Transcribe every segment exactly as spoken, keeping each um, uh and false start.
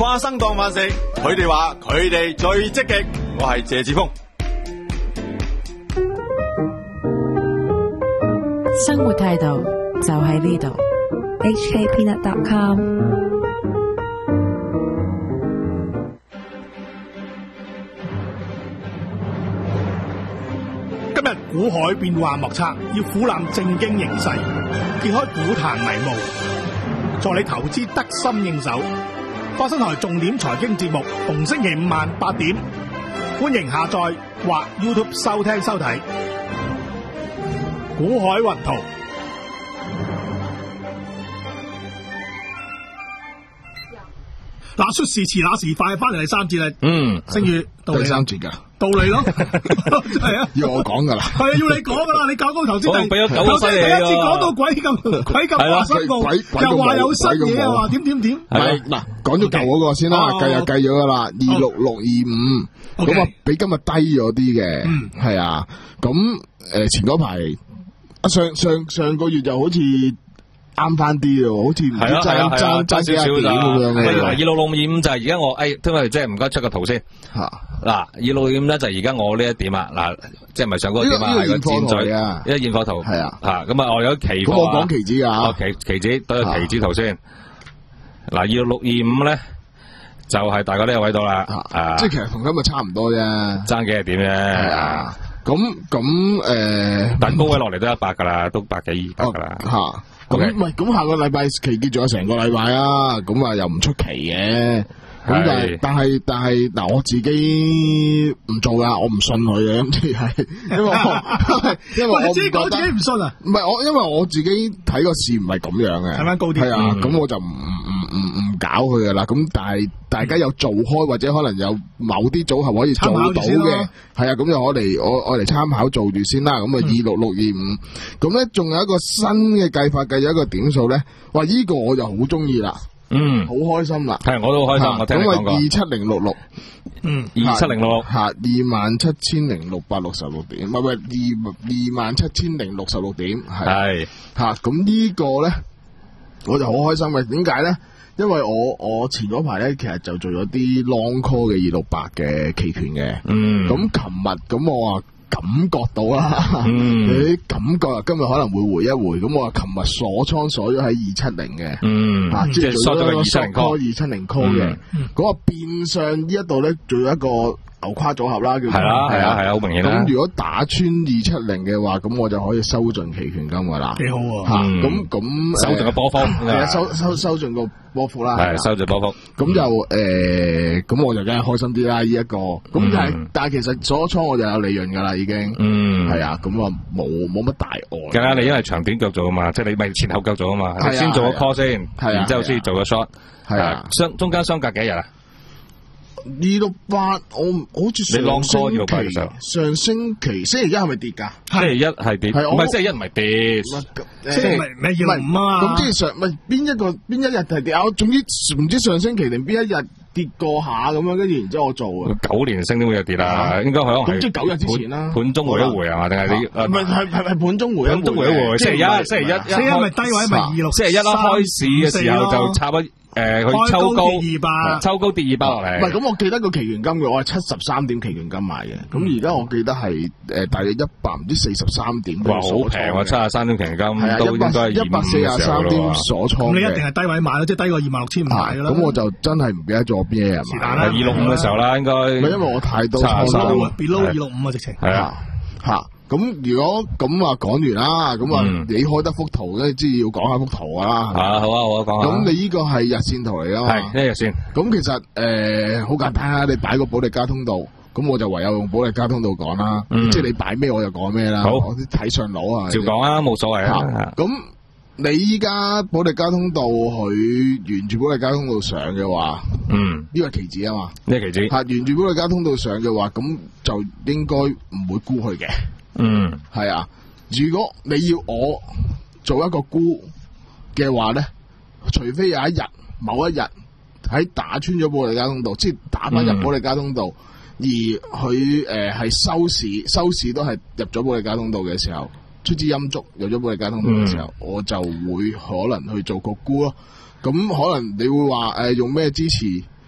花生當飯食，佢哋話佢哋最積極。我係謝志峰。 生活態度就喺呢度。H K Peanut dot com。 今日股海變幻莫測，要俯瞰正經形勢，揭開股壇迷霧，助你投資得心應手。花生台重點財經節目，逢星期五晚八點，歡迎下載或 YouTube 收聽收睇。股海雲圖。嗱，出事遲那時快，翻嚟第三節啦。 嗯， 星宇到第三節噶， 到你咯，係啊， 要我講噶啦， 係啊，要你講噶啦，你搞高頭先， 我俾咗九個犀利第一節講到鬼咁鬼咁話新報，又話有新嘢啊，話點點點， 係嗱，講咗舊嗰個先啦，計就計咗噶啦，二六六二五，咁啊比今日低咗啲嘅，係啊，咁誒前嗰排啊上上上個月就好似。啱翻啲咯，好似唔知爭爭爭少少咁樣嘅。 二六六二五就係而家我誒，聽日即係唔該出個圖先。吓嗱，二六六五咧就係而家我呢一點啊，嗱，即係唔係上嗰個點啊，係個箭嘴啊，一現貨圖係啊，吓咁啊，我有期貨。咁我講期指噶， 哦期期指對個期指圖先。嗱，二六六二五咧就係大概呢個位度啦，啊， 即係其實同今日差唔多啫， 爭幾係點啫。係啊， 咁咁誒， 但高位落嚟都一百噶啦，都百幾二百噶啦， 吓。咁唔係，咁下個禮拜期結仲有成個禮拜啊，咁啊又唔出奇嘅。咁但係但係但係嗱，我自己唔做噶，我唔信佢嘅，咁即係因為因為我自己講自己唔信啊。 唔係我，因為我自己睇個市唔係咁樣嘅， 睇翻高啲。 係啊，咁我就唔唔唔唔搞佢噶啦。咁但係大家有做開或者可能有某啲組合可以做到嘅，係啊，咁就我嚟我我嚟參考做住先啦。咁啊二六六二五，咁咧仲有一個新嘅計法，計咗一個點數咧，哇！呢個我就好中意啦。 嗯， 好開心啦， 係我都好開心，我聽你講過。 咁啊，二七零六六， 嗯，二七零六六， 吓二萬七千零六百六十六點，唔係唔係二二萬七千零六十六點，係吓咁呢個咧，我就好開心嘅。點解咧？因為我我前嗰排咧，其實就做咗啲 long call 嘅二六八嘅期權嘅，嗯，咁琴日咁我話。感覺到啦，嗯、你感覺啊，今日可能會回一回，咁我話琴日鎖倉鎖咗喺二七零嘅，嗯，啊，即係做咗個 short call 二七零 call 嘅，嗰個變相呢一度咧，做一個牛跨組合啦，叫係啦，係啊，係啊，好明顯啦。 咁如果打穿二七零嘅話，咁我就可以收盡期權金噶啦， 幾好喎， 吓，咁咁收盡個波幅， 係啊，收收收盡個波幅啦， 係收盡波幅。 咁就誒，咁我就梗係開心啲啦，呢一個。咁但係但係其實鎖倉我就有利潤噶啦，已經。嗯。係啊，咁啊冇冇乜大礙。 梗係你因為長短腳做啊嘛，即係你咪前後腳做啊嘛，你先做個 call 先，然之後先做個 short。係啊。相中間相隔幾日啊？ 二六八，我好似上星期上星期星期一係咪跌噶？ 星期一係跌，唔係星期一唔係跌， 星期唔係二六五啊。 咁即係上唔係邊一個邊一日係跌啊？總之唔知上星期定邊一日跌過下咁樣，跟住然之後我做啊。 九年升點會有跌啊？應該可能咁即係九日之前啦。 盤中回一回係嘛？定係你唔係係係係盤中回一回。 盤中回一回，星期一星期一， 星期一咪低位咪二六， 星期一啦開市嘅時候就插一。誒，佢抽高二百， 抽高跌二百落嚟。 唔係咁，我記得個期權金嘅，我係七十三點期權金買嘅。咁而家我記得係誒大約一百唔知四十三點。 哇，好平啊！七十三點期權金都應該係一百四十三點鎖倉。 咁你一定係低位買咯，即係低過二萬六千五買噶啦。 咁我就真係唔記得咗邊嘢啊嘛。 係二六五嘅時候啦，應該。 唔係因為我太多倉。 below 二六五啊，直情。 係啊， 吓。咁如果咁啊講完啦，咁啊你開得幅圖咧，即係要講下幅圖噶啦。 啊，好啊，好啊，講下。 咁你呢個係日線圖嚟噶嘛？ 係，呢日線。 咁其實誒好簡單啊，你擺個保利加通道，咁我就唯有用保利加通道講啦。即係你擺咩我就講咩啦。好，我啲睇上腦啊。 照講啊，冇所謂啊。 咁你依家保利加通道佢沿住保利加通道上嘅話，嗯，呢個係期指啊嘛。 呢個期指。 吓，沿住保利加通道上嘅話，咁就應該唔會沽佢嘅。嗯，係啊。如果你要我做一個沽嘅話咧，除非有一日某一日喺打穿咗保利加通道，即係打翻入保利加通道，嗯、而佢誒係收市收市都係入咗保利加通道嘅時候，出支陰燭入咗保利加通道嘅時候，嗯、我就會可能去做個沽咯。咁可能你會話誒、呃、用咩支持？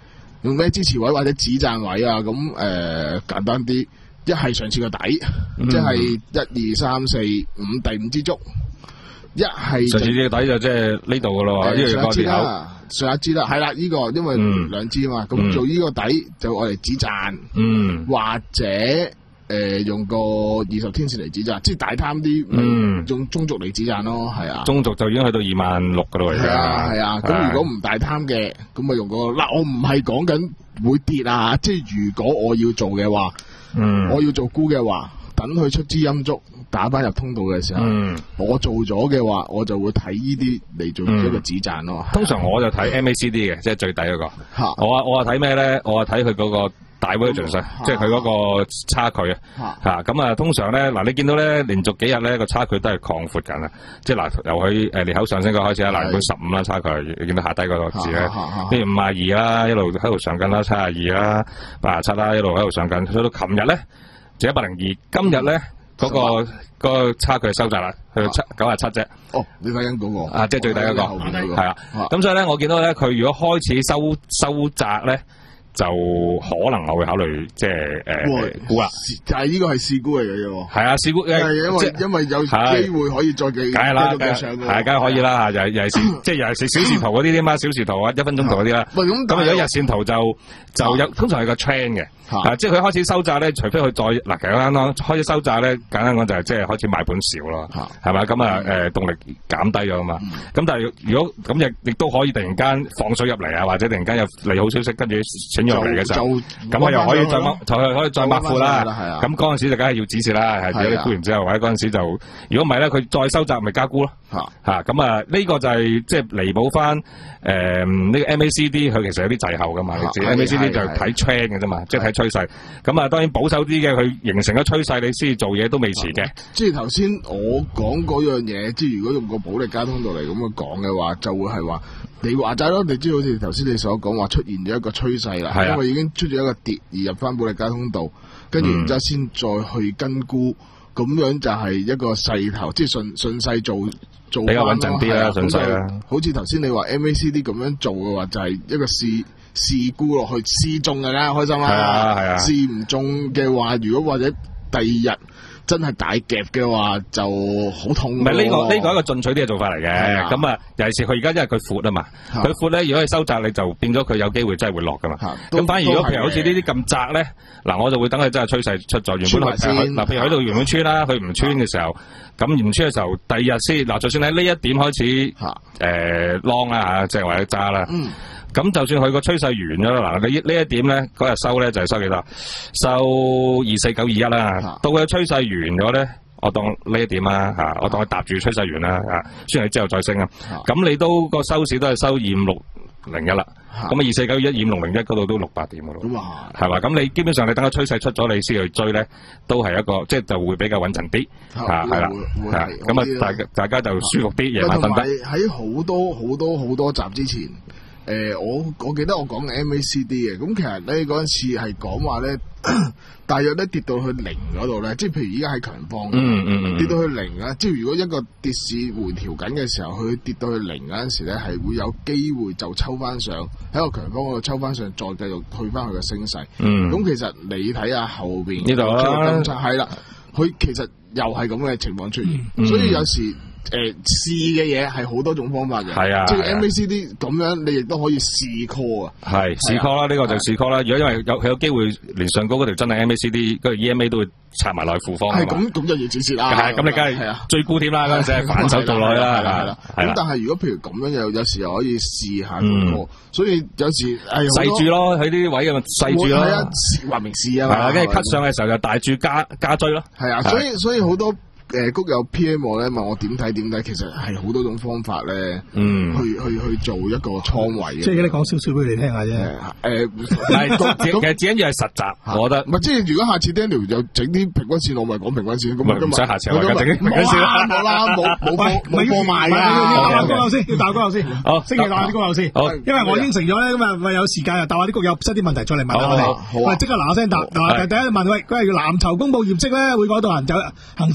用咩支持位或者止賺位啊？咁誒、呃、簡單啲，一係上次個底，嗯、即係一二三四五第五支竹。一係上次嘅底就即係呢度噶咯，呢個上一支啦，上一支啦，係啦，呢、這個因為兩支嘛，咁、嗯、做呢個底就我哋止賺，嗯，或者誒、呃、用個二十天線嚟止賺，即係大貪啲，嗯，用中軸嚟止賺咯，係啊， 中軸就已經去到二萬六噶咯，而家係啊係啊，咁如果唔大貪嘅，咁咪用個嗱，我唔係講緊會跌啊，即係如果我要做嘅話，嗯，我要做沽嘅話，等佢出支陰燭。打翻入通道嘅時候，嗯、我做咗嘅話，我就會睇呢啲嚟做一個止賺咯。 通常我就睇 M A C D 嘅，即係最底嗰、那個。我啊我啊睇咩咧？我啊睇佢嗰個大 version，即係佢嗰個差距啊。嚇咁啊，通常咧嗱，你見到咧連續幾日咧個差距都係擴闊緊啊。即係嗱，由佢誒裂口上升嗰開始啦，嗱，佢十五啦差距，你見到下低嗰個字咧，跟住五啊二啦，一路喺度上緊啦，七啊二啦，八啊七啦，一路喺度上緊。去到琴日咧就一百零二，今日咧。嗰、那個嗰、那個差距係收窄啦，去到七九廿七啫。 哦，你睇緊嗰個啊，即係最底嗰、那個，係啊。咁所以咧，我見到咧，佢如果開始收收窄咧，就可能我會考慮即係誒沽啦。 就係呢個係試沽嚟嘅喎。 係啊，試沽係因為因為有機會可以再繼繼續繼上嘅。 係，梗係可以啦。又又係即係又係小時圖嗰啲啲嘛，小時圖啊，一分鐘圖嗰啲啦。 喂，咁咁如果日線圖就就有通常係個 trend 嘅。啊！即係佢開始收窄咧，除非佢再嗱，其實簡單講，開始收窄咧，簡單講就係即係開始買盤少咯，係咪？咁啊誒動力減低咗啊嘛。咁、嗯、但係如果咁亦亦都可以突然間放水入嚟啊，或者突然間有利好消息跟住請咗入嚟嘅時候，咁我又可以再就係可以再抹闊啦。咁嗰陣時就梗係要止蝕啦，係如果你沽完之後或者嗰陣時就，如果唔係咧，佢再收窄咪加沽咯。嚇咁啊！呢個就係即係彌補翻誒呢個 M A C D， 佢其實有啲滯後噶嘛。你知 M A C D 就係睇 trend 嘅啫嘛，即係睇趨勢。咁啊，當然保守啲嘅，佢形成咗趨勢，你先至做嘢都未遲嘅。 即係頭先我講嗰樣嘢，即係如果用個保力加通道嚟咁樣講嘅話，就會係話你話齋咯。你知好似頭先你所講話出現咗一個趨勢啦，因為已經出咗一個跌而入翻保力加通道，跟住然之後先再去跟沽，咁樣就係一個勢頭，即係順順勢做做比較穩陣啲啦，順勢啦。 好似頭先你話 M A C D 咁樣做嘅話，就係一個試。試沽落去，試中嘅啦，開心啦。係啊係啊。試唔中嘅話，如果或者第二日真係大夾嘅話，就好痛。唔係呢個呢個係一個進取啲嘅做法嚟嘅。咁啊，尤其是佢而家因為佢闊啊嘛，佢闊咧，如果係收窄，你就變咗佢有機會真係會落噶嘛。咁反而如果譬如好似呢啲咁窄咧，嗱我就會等佢真係趨勢出咗，原本嗱譬如喺度原本穿啦，佢唔穿嘅時候，咁唔穿嘅時候，第二日先嗱，就算喺呢一點開始誒 long 啦嚇，即係或者揸啦。咁就算佢個趨勢完咗啦，嗱，你呢一點咧，嗰日收咧就係收幾多？收二四九二一啦。到佢趨勢完咗咧，我當呢一點啦嚇，我當佢搭住趨勢完啦嚇，雖然之後再升啊。咁你都個收市都係收二五六零一啦。咁啊二四九二一、二五六零一嗰度都六百點噶咯。係嘛？咁你基本上你等個趨勢出咗，你先去追咧，都係一個即係就會比較穩陣啲嚇，係啦。咁啊，大大家就舒服啲，夜晚瞓得。 喺好多好多好多集之前。誒、呃，我我記得我講嘅 M A C D 嘅，咁其實咧嗰陣時係講話咧，大約咧跌到去零嗰度咧，即係譬如依家係強方，嗯嗯嗯，跌到去零啊，即係如果一個跌市回調緊嘅時候，佢跌到去零嗰陣時咧，係會有機會就抽翻上喺個強方嗰度抽翻上，再繼續退翻佢嘅升勢。嗯，咁其實你睇下後邊呢度啦， 係啦，佢其實又係咁嘅情況出現，嗯、所以有時。誒，試嘅嘢係好多種方法嘅，係啊，即係 M A C D 咁樣，你亦都可以試 call 啊，係試 call 啦，呢個就試 call 啦。如果因為有佢有機會連上高嗰條真係 M A C D，嗰條 E M A 都會插埋落去負方，係咁咁就要止蝕啦。係咁，你梗係最沽添啦，嗰陣時係反手做落去啦，係啦。 咁但係如果譬如咁樣，有有時又可以試下咁 call，所以有時係細住咯，喺呢啲位咁細住咯， 話明試啊嘛。 係啊，跟住 cut 上嘅時候就大注加加追咯。 係啊，所以所以好多。誒，谷友 P M 我咧問我點睇點睇，其實係好多種方法咧，嗯，去去去做一個倉位嘅。 即係你講少少俾你聽下啫。 誒， 係其實最緊要係實習，我覺得。 唔係，即係如果下次 Daniel 又整啲平均線，我咪講平均線。咁唔使下次我整啲平均線啦，冇啦，冇冇冇冇貨賣㗎。 要打谷友先，要打谷友先。好，星期打下啲谷友先。好，因為我應承咗咧，咁啊，咪有時間啊，答下啲谷友出啲問題再嚟問下我哋。好啊，即刻嗱嗱聲答。嗱，第一問喂，佢係藍籌公佈業績咧，會嗰度行走行之後支持。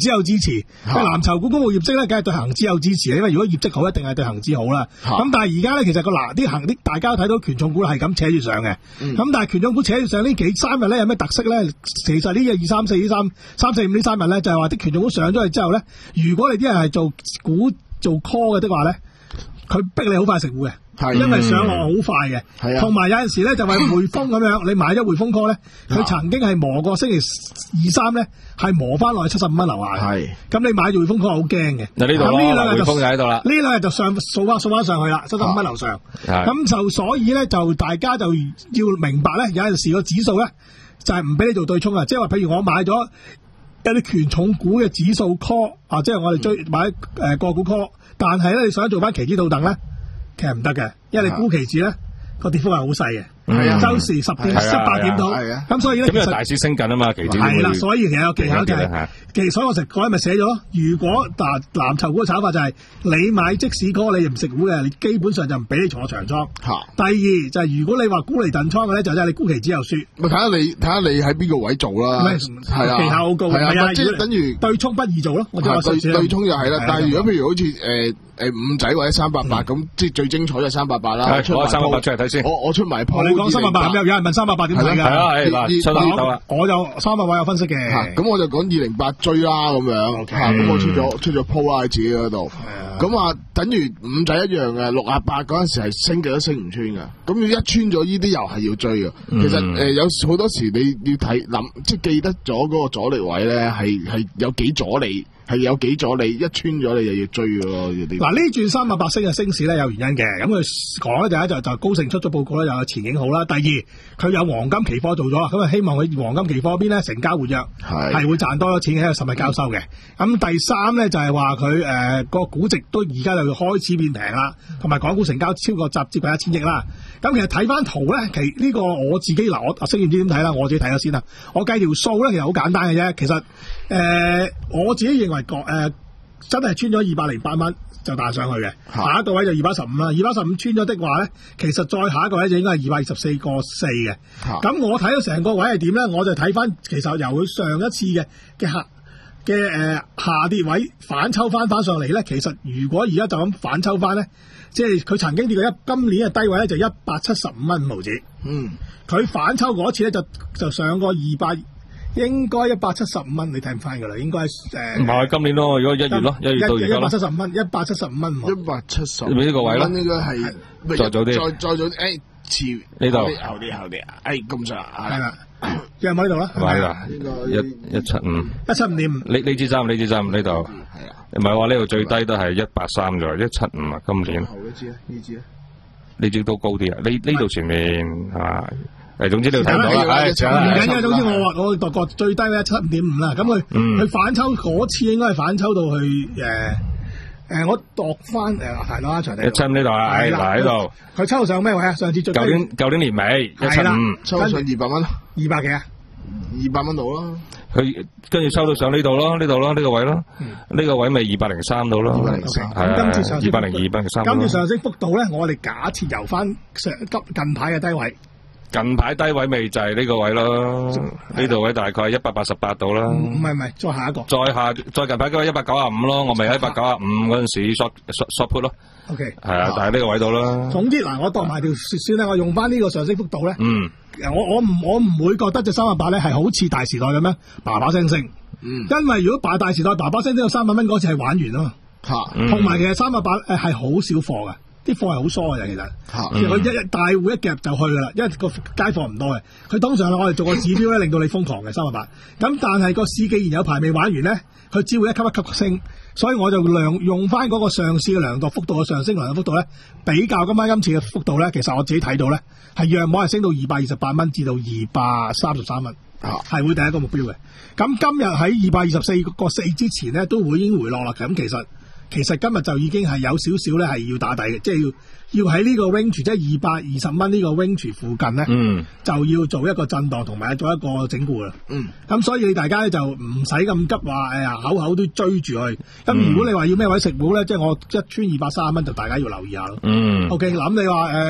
持。藍籌股公布業績咧，梗係對恒指有支持，因為如果業績好，一定係對恒指好啦。咁但係而家咧，其實個嗱啲恒啲大家都睇到權重股係咁扯住上嘅。咁、嗯、但係權重股扯住上呢幾三日咧有咩特色咧？其實呢日二三四呢三三四五呢三日咧就係話啲權重股上咗去之後咧，如果你啲人係做股做 call 嘅的話咧，佢逼你好快食糊嘅。因為上落好快嘅，同埋有陣時咧就係匯豐咁樣，你買咗匯豐 call 咧，佢曾經係磨過星期二三咧，係磨翻落去七十五蚊樓下嘅。咁你買咗匯豐 call 好驚嘅。嗱呢度咯，匯豐就喺度啦。呢兩日就上掃翻掃翻上去啦，七十五蚊樓上。咁就所以咧就大家就要明白咧，有陣時個指數咧就係唔俾你做對沖啊，即係話譬如我買咗一啲權重股嘅指數 call 啊，即係我哋追買誒個股 call， 但係咧你想做翻期指倒等咧？其實唔得嘅，因為你沽期指咧個跌幅係好細嘅，係啊，周時十點七八點到，咁所以咧， 咁因為大市升緊啊嘛，期指係啦，所以其實有技巧就係，其實所以我成嗰日咪寫咗咯。如果嗱藍籌股嘅炒法就係你買即使嗰個你唔食糊嘅，你基本上就唔俾你坐長倉。第二就係如果你話沽嚟燉倉嘅咧，就即係你沽期指又輸。 咪睇下你睇下你喺邊個位做啦，係啊， 技巧好高，係啊， 即係等於對沖不易做咯。我對對沖又係啦，但係如果譬如好似誒。誒，五仔或者三八八咁，即係最精彩就三八八啦。 我三八八出嚟睇先。 我我出埋鋪。 你講三八八，有有人問三八八點睇㗎？ 係啊係嗱，出到啦。 我就三八八有分析嘅。 咁我就講二零八追啦咁樣。咁我出咗出咗鋪啦喺自己嗰度。咁啊，等於五仔一樣嘅，六啊八嗰陣時係升極都升唔穿㗎。咁要一穿咗呢啲又係要追㗎。其實誒有好多時你要睇諗，即係記得咗嗰個阻力位咧，係係有幾阻你。係有幾阻你，一穿咗你就要追嘅咯。 嗱呢轉三百八升嘅升市咧有原因嘅，咁佢講咧就一就就高盛出咗報告咧，又有前景好啦。第二佢有黃金期貨做咗，咁啊希望佢黃金期貨嗰邊咧成交活躍，係會賺多咗錢喺度實物交收嘅。咁第三咧就係話佢誒個估值都而家就開始變平啦，同埋港股成交超過集接近一千億啦。咁其實睇翻圖咧，其呢、這個我自己嗱我阿星唔知點睇啦，我自己睇咗先啦。我計條數咧其實好簡單嘅啫，其實誒、呃、我自己認為。誒、呃，真係穿咗二百零八蚊就彈上去嘅，下一個位就二百一十五啦，二百一十五穿咗的話咧，其實再下一個位就應該係二百二十四個四嘅。咁我睇到成個位係點咧？我就睇翻，其實由佢上一次嘅嘅下嘅誒下跌位反抽翻翻上嚟咧，其實如果而家就咁反抽翻咧，即係佢曾經跌過一今年嘅低位咧就一百七十五蚊五毫子。嗯，佢反抽嗰次咧就就上過二百。應該一百七十五蚊，你睇唔翻噶啦，應該誒。唔、呃、係今年咯，如果一月咯，一月到而家一百七十五蚊，一百七十五蚊， 一百七十。 你呢個位咯？ 應該係再早啲， 再再早啲，誒，遲呢度， 後啲後啲，誒，咁上下係啦， 有冇喺度啦？ 係啦，一一七五， 一七五點五。 呢呢支針，呢支針呢度，係啊，唔係話呢度最低都係一百三咗，一七五啊，今年。後一支咧，呢支咧，呢支都高啲啊，呢呢度前面係嘛？誒，總之你睇到啦，係唔緊要。總之我話我度個最低咧七五點五啦，咁佢佢反抽嗰次應該係反抽到去誒誒，我度翻誒係啦，長地一七五呢度啊，係嗱喺度。 佢抽上咩位啊？上次最低。舊年舊年年尾一七五， 抽上二百蚊， 二百幾啊？ 二百蚊度咯。 佢跟住抽到上呢度咯，呢度咯，呢個位咯，呢個位咪二百零三度咯。二百零三，係啊，二百零二、二百零三。 今次上升幅度咧，我哋假設由翻上近近排嘅低位。 近排低位咪就係呢個位咯，呢度位大概一百八十八度啦。 唔係唔係，再下一個。 再下再近排嗰個一百九十五咯，我咪喺一百九十五嗰陣時 short short put 咯。 O K。係啊，但係呢個位度啦。 總之嗱，我度埋條線咧，我用翻呢個上升幅度咧。嗯。我我唔我唔會覺得隻三百八咧係好似大時代咁樣叭叭聲升。嗯。因為如果把大時代叭叭聲升到三百蚊嗰次係玩完啊嘛。嚇。同埋其實三百八誒係好少貨㗎。啲貨係好疏嘅，其實，其實佢一一大戶一夾就去噶啦，因為個街貨唔多嘅。佢通常我哋做個指標咧，令到你瘋狂嘅三百八。咁但係個市既然有排未玩完咧，佢只會一級一級升，所以我就量用翻嗰個上市嘅量度幅度嘅上升量度幅度咧，比較今晚今次嘅幅度咧，其實我自己睇到咧係約莫係升到二百二十八蚊至到二百三十三蚊，係會第一個目標嘅。咁今日喺二百二十四個四之前咧，都會已經回落啦。咁其實。其實今日就已經係有少少咧，係要打底嘅，即係要要喺呢個 range，即係二百二十蚊呢個 range 附近咧，嗯，就要做一個震盪同埋做一個整固啦。嗯，咁所以大家咧就唔使咁急話，哎呀口口都追住去。咁、嗯、如果你話要咩位食股咧，即係我一穿二百三十蚊，就大家要留意下咯。嗯 ，OK， 諗你話誒、呃，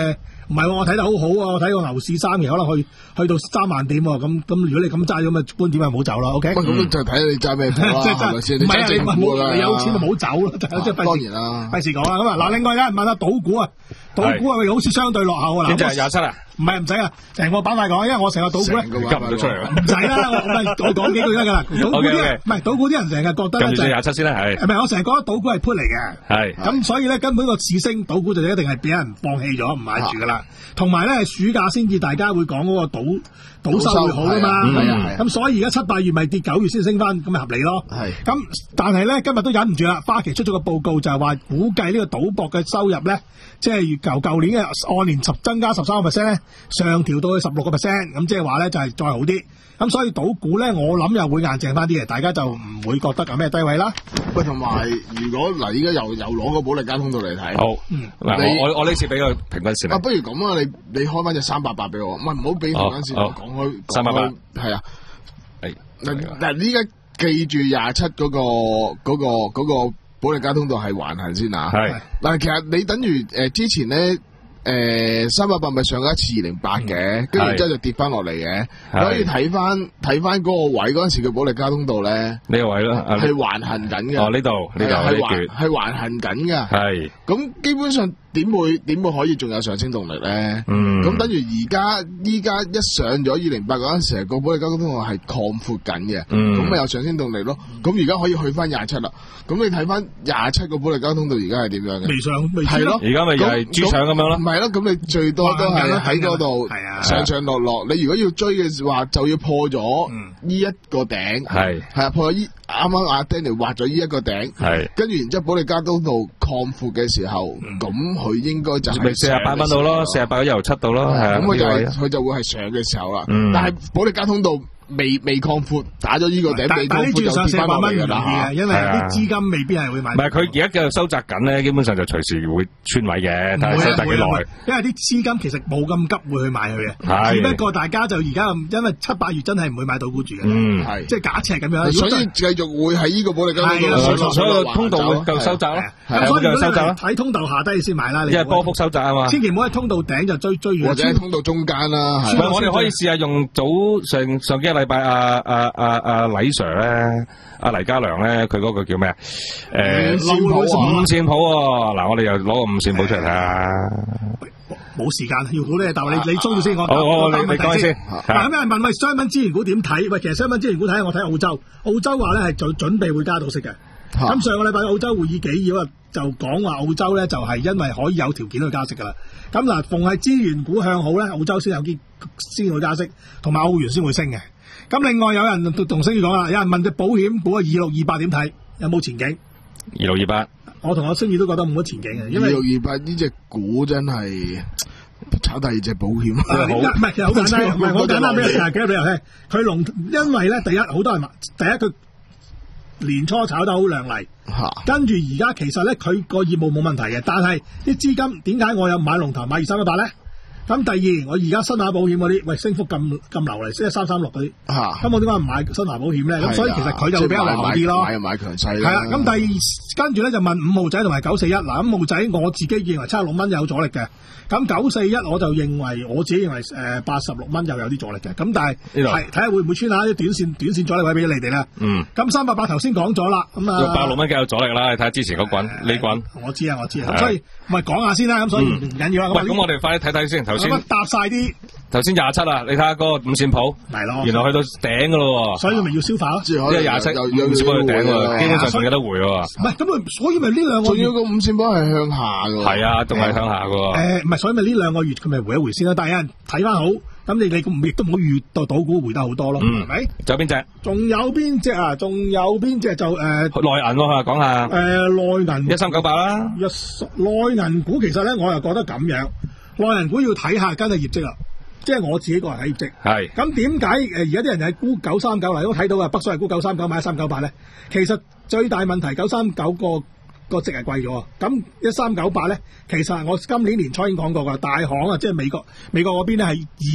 唔係喎，我睇得好好啊！我睇個牛市三期可能去去到三萬點喎。咁咁，如果你咁揸咗咁嘅觀點，咪唔好走啦。O K。 咁就睇你揸咩股啦，係咪先？ 唔係啊，你冇你有錢就唔好走咯。即係當然啦， 費事講啦。咁啊，嗱，另外咧問下賭股啊，賭股係咪好似相對落後啊？嗱， 邊隻廿七啊？ 唔係唔使啊，成個板塊講，因為我成個賭股咧， 急唔到出嚟。 唔使啦，我我講幾句得㗎啦。賭股啲人唔係賭股啲人成日覺得咧就廿七先啦，係。 係咪？我成日覺得賭股係 put 嚟嘅。係。咁所以咧，根本個市升，賭股就一定係俾人放棄咗，唔買住㗎啦。同埋咧，暑假先至大家會講嗰個賭賭收會好㗎嘛。係啊係啊。咁所以而家七八月咪跌，九月先升翻，咁咪合理咯。係。咁但係咧，今日都忍唔住啦。花旗出咗個報告就係話，估計呢個賭博嘅收入咧，即係由舊年嘅按年十增加十三個 percent 咧，上調到去十六個 percent，咁即係話咧就係再好啲。咁所以賭股咧，我諗又會硬淨翻啲嘅，大家就唔會覺得有咩低位啦。喂， 同埋如果嗱，依家又又攞個保利加通道嚟睇， 好，嗱我我呢次俾個平均線。 啊，不如咁啊，你你開翻隻三八八俾我，唔係唔好俾平均線，講開三八八， 係啊，係嗱嗱，依家記住廿七嗰個嗰個嗰個保利加通道係橫行先啊。係嗱，其實你等於誒之前咧。誒，三百八咪上咗一次二零八嘅，跟住之後就跌翻落嚟嘅。你可以睇翻睇翻嗰個位嗰陣時嘅保利加通道咧，呢個位咯，係橫行緊嘅。哦，呢度呢度係橫係橫行緊嘅。係咁基本上點會點會可以仲有上升動力咧？嗯，咁等於而家依家一上咗二零八嗰陣時，個保利加通道係擴闊緊嘅。嗯，咁咪有上升動力咯。咁而家可以去翻廿七啦。咁你睇翻廿七個保利加通道而家係點樣嘅？未上未係咯，而家咪又係豬腸咁樣咯。唔係咯，咁你最多都係喺嗰度上上落落。你如果要追嘅話，就要破咗呢一個頂。係係啊，破咗依啱啱阿 Danny 畫咗呢一個頂。係跟住然之後保利加通道擴闊嘅時候，咁佢應該就係四十八蚊到咯，四十八由七度咯。咁佢就係佢就會係上嘅時候啦。但係保利加通道未未擴闊，打咗呢個頂，未擴闊就跌翻落嚟㗎啦。因為啲資金未必係會買。唔係佢而家繼續收窄緊咧，基本上就隨時會穿位嘅，睇下收窄幾耐。因為啲資金其實冇咁急會去買佢嘅，只不過大家就而家因為七八月真係唔會買到股住嘅，嗯，係即係假設咁樣。所以繼續會喺呢個保利加通道，所有通道會繼續收窄咯，係所以繼續收窄咯。喺通道下低先買啦，因為波幅收窄啊嘛。千祈唔好喺通道頂就追追完，或者喺通道中間啦。唔係我哋可以試下用早上上幾禮拜阿阿阿阿黎 Sir 咧，阿黎家良咧，佢嗰個叫咩啊？誒，五線譜喎，嗱，我哋又攞個五線譜出嚟睇下。冇時間，要好多嘢答你，你中意先，我我你你講先。嗱，咁有人問喂，商品資源股點睇？喂，其實商品資源股睇，我睇澳洲，澳洲話咧係就準備會加到息嘅。咁上個禮拜澳洲會議紀要啊，就講話澳洲咧就係因為可以有條件去加息噶啦。咁嗱，逢係資源股向好咧，澳洲先有啲先會加息，同埋澳元先會升嘅。咁另外有人同星宇講啦，有人問隻保險股啊，二六二八點睇，有冇前景？二六二八，我同阿星宇都覺得冇乜前景嘅，因為二六二八呢隻股真係炒第二隻保險。唔係，其實好簡單，唔係好簡單俾你聽，幾多俾人聽？佢龍，因為咧，第一好多人話，第一佢年初炒得好亮麗，跟住而家其實咧佢個業務冇問題嘅，但係啲資金點解我有買龍頭買二三一八咧？咁第二，我而家新華保險嗰啲，喂，升幅咁咁流嚟，即係三三六嗰啲，咁我點解唔買新華保險咧？咁所以其實佢就會比較流啲咯。買又買強勢啦。係啦，咁第二跟住咧就問五號仔同埋九四一，嗱，五號仔我自己認為七十六蚊有阻力嘅，咁九四一我就認為我自己認為誒八十六蚊又有啲阻力嘅，咁但係係睇下會唔會穿下啲短線短線阻力位俾你哋啦。嗯。咁三百八頭先講咗啦，咁啊。八十六蚊幾有阻力啦？你睇下之前嗰滾呢滾。我知啊，我知啊，所以咪講下先啦，咁所以唔緊要啦。喂，咁我哋快啲睇睇先，頭先搭晒啲，頭先廿七啊，你睇下嗰個五線譜，係咯，原來去到頂噶咯，所以咪要消化咯，因為廿七有五線譜去頂喎，基本上仲有得回喎。唔係，咁啊，所以咪呢兩個月，仲要個五線譜係向下噶，係啊，仲係向下噶。誒，唔係，所以咪呢兩個月佢咪回一回先啦。但係有人睇翻好，咁你你亦都唔好預到賭股回得好多咯，係咪？仲有邊隻？仲有邊隻啊？仲有邊隻就誒內銀喎，講下。誒，內銀一三九八啦，一內銀股其實咧，我又覺得咁樣。內銀股要睇下跟住業績啦，即係我自己個人睇業績。係咁點解誒而家啲人係估九三九嚟都睇到啊？北水係估九三九買一三九八咧，其實最大問題九三九個個值係貴咗啊！咁一三九八咧，其實我今年年初已經講過噶，大行啊，即係美國美國嗰邊咧係以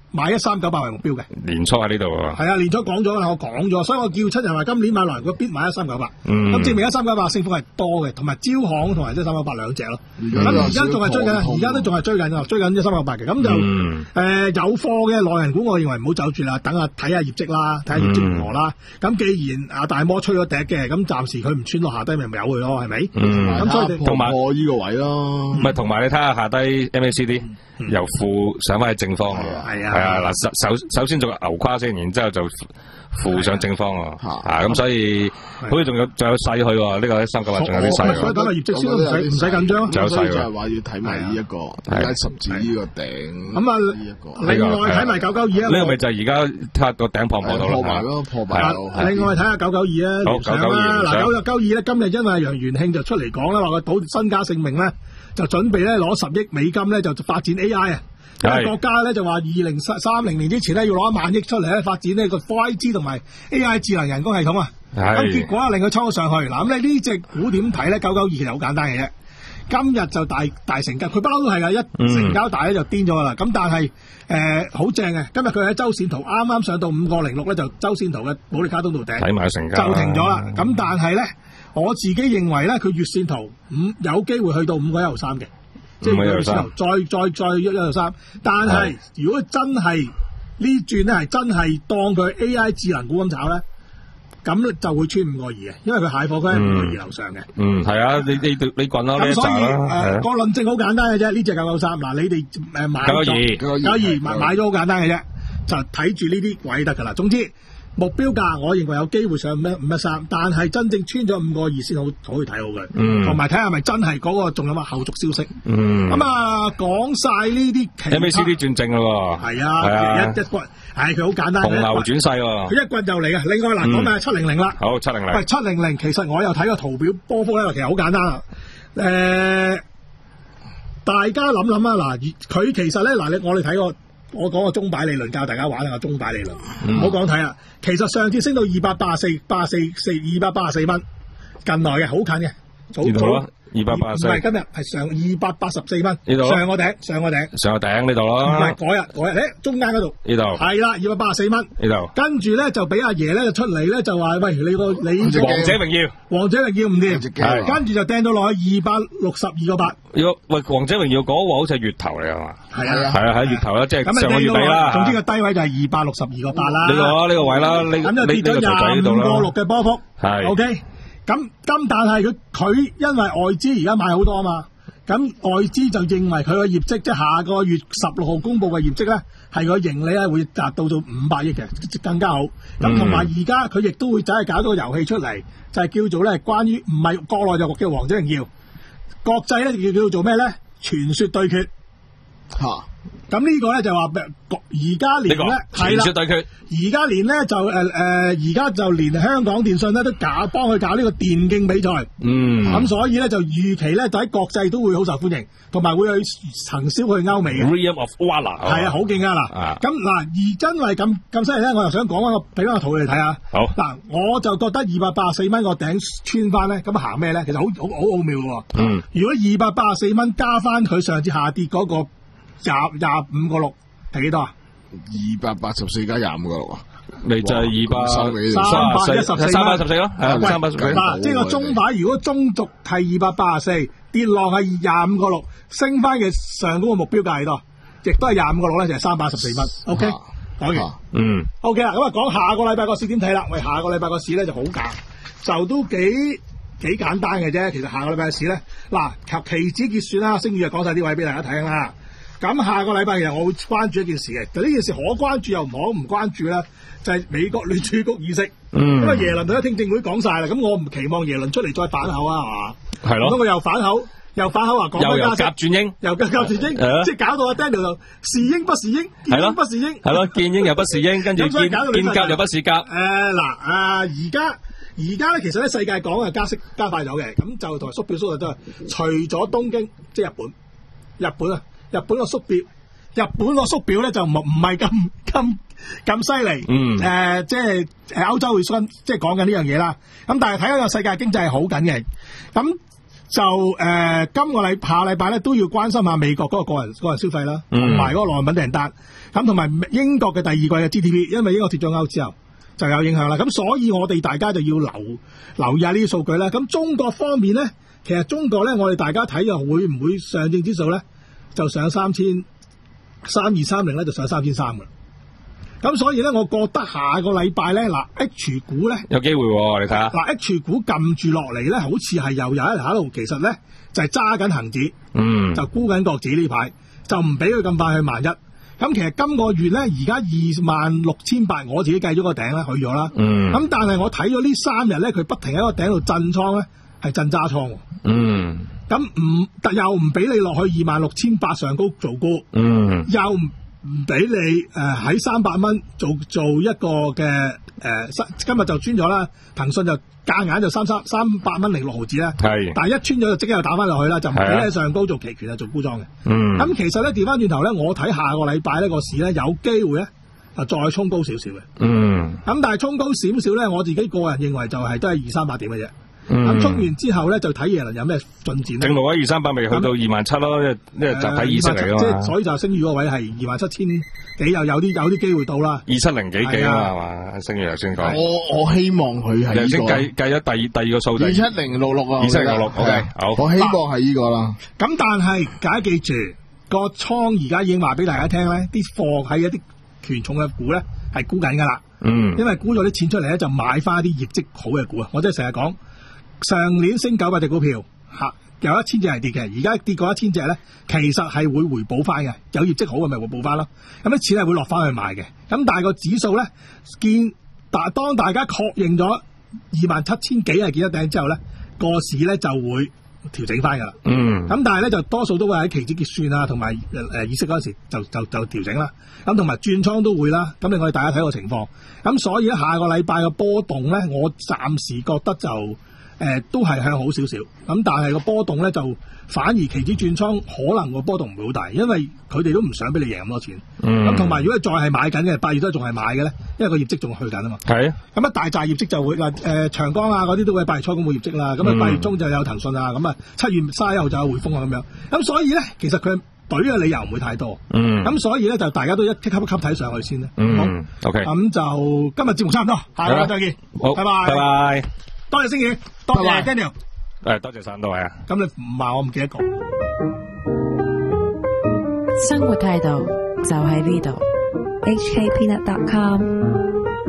買一三九八為目標嘅。 年初喺呢度喎。 係啊，年初講咗啦，我講咗，所以我叫親人話今年買內銀股必買一三九八。 嗯。 咁證明一三九八升幅係多嘅，同埋招行同埋一三九八兩隻咯。咁而家仲係追緊，而家都仲係追緊㗎，追緊一三九八嘅。咁就誒、 嗯呃、有貨嘅內銀股，我認為唔好走住啦，等下睇下業績啦，睇下業績如何啦。咁、嗯、既然阿大摩吹咗笛嘅，咁暫時佢唔穿落下低，咪咪由佢咯，係咪？ 嗯。 咁所以同埋我呢個位咯。 唔係，同埋你睇下下低 M A C D、嗯、由負上翻去正方。 係啊。 係啊，嗱首首首先做牛跨先，然之後就負上正方喎。啊，咁所以好似仲有仲有勢去喎，呢個一三九八仲有啲勢。 所以等個業績先都唔使唔使緊張。 仲有勢就係話要睇埋呢一個而家十字呢個頂。咁啊， 呢一個另外睇埋九九二啊。 呢個咪就係而家睇下個頂破唔破到咯。 破埋咯，破埋。 另外睇下九九二啊。 好，九九二。 嗱，九九二咧，今日因為楊元慶就出嚟講啦，話佢賭身家性命咧，就準備咧攞十億美金咧就發展 A I 啊。因為國家咧就話二零三零年之前咧要攞一萬億出嚟咧發展呢個 五 G 同埋 A I 智能人工系統啊，咁結果令佢衝咗上去。嗱咁咧呢隻股點睇咧？九九二其實好簡單嘅啫，今日就大大成交，佢不嬲都係噶，一成交大咧就癲咗噶啦。咁、嗯、但係誒好正嘅，今日佢喺周線圖啱啱上到五個零六咧，就周線圖嘅保利加通道頂睇埋成交就停咗啦。咁、嗯、但係咧，我自己認為咧，佢月線圖五有機會去到五個一毫三嘅。即係佢之後再再再一一到三，但係如果真係呢轉咧係真係當佢 A I 智能股咁炒咧，咁就會穿五個二嘅，因為佢蟹貨區喺五個二樓上嘅。嗯，係啊，你你你滾啦，咁所以誒個論證好簡單嘅啫，呢隻九九三嗱，你哋誒買咗九二九二買買咗好簡單嘅啫，就睇住呢啲位得㗎啦。總之。目標價我認為有機會上五一五一三，但係真正穿咗五個二先好可以睇好嘅，同埋睇下係咪真係嗰個仲有乜後續消息。嗯，咁啊講晒呢啲 M A C D 轉正咯喎，係啊，一一棍，係佢好簡單，紅牛轉勢喎，佢一棍就嚟嘅。另外嗱，講埋七零零啦，好七零零，喂七零零其實我又睇個圖表波幅咧，其實好簡單啊。誒、呃，大家諗諗啊，嗱，佢其實咧嗱，你我哋睇個。我講個鐘擺理論教大家玩下個鐘擺理論，唔好講睇啊！其實上次升到二百八十四、八十四、四二百八十四蚊，近來嘅好近嘅，早早二百八十四，唔係今日係上二百八十四蚊，呢度上個頂，上個頂，上個頂呢度咯，唔係嗰日嗰日咧，中間嗰度呢度係啦，二百八十四蚊呢度，跟住咧就俾阿爺咧出嚟咧就話喂，你個你王者榮耀，王者榮耀唔掂，跟住就掟到落去二百六十二個八。如果喂王者榮耀嗰個好似係月頭嚟係嘛？係啊係啊喺月頭啦，即係上個月底啦。總之個低位就係二百六十二個八啦。呢個呢個位啦，呢咁就跌咗廿五個六嘅波幅。係 OK。咁咁但係佢佢因為外資而家買好多啊嘛，咁外資就認為佢個業績即係下個月十六號公佈嘅業績咧，係個盈利咧會達到到五百億嘅，更加好。咁同埋而家佢亦都會走去搞到個遊戲出嚟，就係、是、叫做咧關於唔係國內就叫王者榮耀，國際咧叫叫做咩咧？傳說對決嚇。咁呢個咧就話而家連咧係啦，而家連咧就誒誒，而、呃、家就連香港電訊咧都搞幫佢搞呢個電競比賽。嗯，咁所以咧就預期咧就喺國際都會好受歡迎，同埋會去行銷去歐美嘅。Realm of Valor 係啊，好勁啊嗱。咁嗱，而因為咁咁犀利咧，我又想講翻個俾翻個圖你哋睇下。好嗱，我就覺得二百八十四蚊個頂穿翻咧，咁行咩咧？其實好好好奧妙嘅。嗯，如果二百八十四蚊加翻佢上次下跌嗰、那個。廿廿五個六係幾多啊？二百八十四加廿五個六啊？你就係二百三百一十四，三百一十四咯，係啊，三百一十四。嗱，即係個中擺，如果中軸係二百八十四，跌落係廿五個六，升翻嘅上嗰個目標價係多，亦都係廿五個六咧，就係三百一十四蚊。OK，講完。嗯。OK 啦，咁啊講下個禮拜個市點睇啦？喂，下個禮拜個市咧就好簡，就都幾幾簡單嘅啫。其實下個禮拜嘅市咧，嗱，求期指結算啦，星宇就講晒啲位俾大家睇啦。咁下個禮拜其實我會關注一件事嘅，就呢件事可關注又唔可唔關注咧，就係、是、美國聯儲局議息。嗯。因為耶倫佢喺聽證會講晒啦，咁我唔期望耶倫出嚟再反口啊，係嘛？係咯。咁佢又反口，又反口話講緊加息，又夾轉鷹，又夾夾轉鷹，即係搞到阿 Daniel 就是鷹不是鷹，見鷹不是鷹。係咯，見鷹又不是鷹，跟住見見鴿又不是鴿。誒嗱啊，而家而家咧，其實咧世界講嘅加息加快咗嘅，咁就同埋縮表縮就都係，除咗東京即係日本，日本啊。日本個縮表，日本個縮表咧就唔唔係咁咁咁犀利。嗯。誒、呃，即係誒歐洲會縮，即係講緊呢樣嘢啦。咁但係睇下個世界經濟係好緊嘅。咁就誒、呃，今個禮下禮拜咧都要關心下美國嗰個個人個人消費啦，同埋嗰個內品訂單，咁同埋英國嘅第二季嘅 G D P， 因為英國脫咗歐之後就有影響啦。咁所以我哋大家就要留留意下呢啲數據啦。咁中國方面咧，其實中國咧，我哋大家睇又會唔會上證指數咧就上三千三二三零咧就上三千三㗎。咁所以咧，我覺得下個禮拜咧，嗱 H 股咧有機會喎，你睇下。嗱 H 股撳住落嚟咧，好似係又有一喺度，其實咧就係揸緊恒指，嗯，就沽緊國指呢排，就唔俾佢咁快去萬一。咁其實今個月咧，而家二萬六千八，我自己計咗個頂啦，去咗啦。嗯。咁但係我睇咗呢三日咧，佢不停喺個頂度震倉咧，係震揸倉。嗯。咁唔又唔俾你落去二萬六千八上高做沽。嗯。又唔。唔俾你誒喺三百蚊做做一個嘅誒、呃，今日就穿咗啦。騰訊就夾硬就三三三百蚊零六毫子啦。係，但係一穿咗就即刻又打翻落去啦，就唔俾你喺上高做期權啊，做沽莊嘅。嗯，咁其實咧調翻轉頭咧，我睇下個禮拜呢個市咧有機會咧啊再衝高少少嘅。嗯，咁但係衝高少少咧，我自己個人認為就係都係二三百點嘅啫。咁衝、嗯、完之後咧，就睇耶倫有咩進展。正路啊，二三百未去到二萬七咯，因為因為集體意識嚟咯。即係所以就升譽嗰位係二萬七千幾，又有啲有啲機會到啦。二七零幾幾啊係嘛？升譽頭先講。我我希望佢係呢個。先計計咗第二第二個數字。二七零六六啊。二七零六六 OK 好。我希望係呢個啦。咁但係大家記住，個倉而家已經話俾大家聽咧，啲貨喺一啲權重嘅股咧係沽緊噶啦。嗯。因為沽咗啲錢出嚟咧，就買翻一啲業績好嘅股啊！我真係成日講。上年升九百隻股票，吓有一千隻係跌嘅，而家跌過一千隻咧，其實係會回補翻嘅，有業績好嘅咪回補翻咯。咁啲錢係會落翻去買嘅。咁但係個指數咧，見大當大家確認咗二萬七千幾係見得頂之後咧，個市咧就會調整翻噶啦。嗯。咁但係咧就多數都會喺期指結算啊，同埋誒議息嗰陣時就就就調整啦。咁同埋轉倉都會啦。咁令我哋大家睇個情況。咁所以咧下個禮拜嘅波動咧，我暫時覺得就。誒、呃，都係向好少少，咁但係個波動咧就反而期指轉倉可能個波動唔會好大，因為佢哋都唔想俾你贏咁多錢。咁同埋如果再係買緊嘅，八月都仲係買嘅咧，因為個業績仲去緊啊嘛。係啊。咁啊大紮業績就會嗱誒、呃、長江啊嗰啲都會八月初公布業績啦，咁啊八月中就有騰訊啊，咁啊七月卅一號就有匯豐啊咁樣。咁所以咧，其實佢懟嘅理由唔會太多。嗯。咁所以咧就大家都一級一級睇上去先啦。嗯。好 OK。咁就今日節目差唔多，下個禮拜再見。好，拜拜。拜拜。多謝星爺，多謝 Daniel，誒，多謝晒各位啊！咁你唔話我唔記得講。 生活態度就喺呢度，H K Peanut dot com。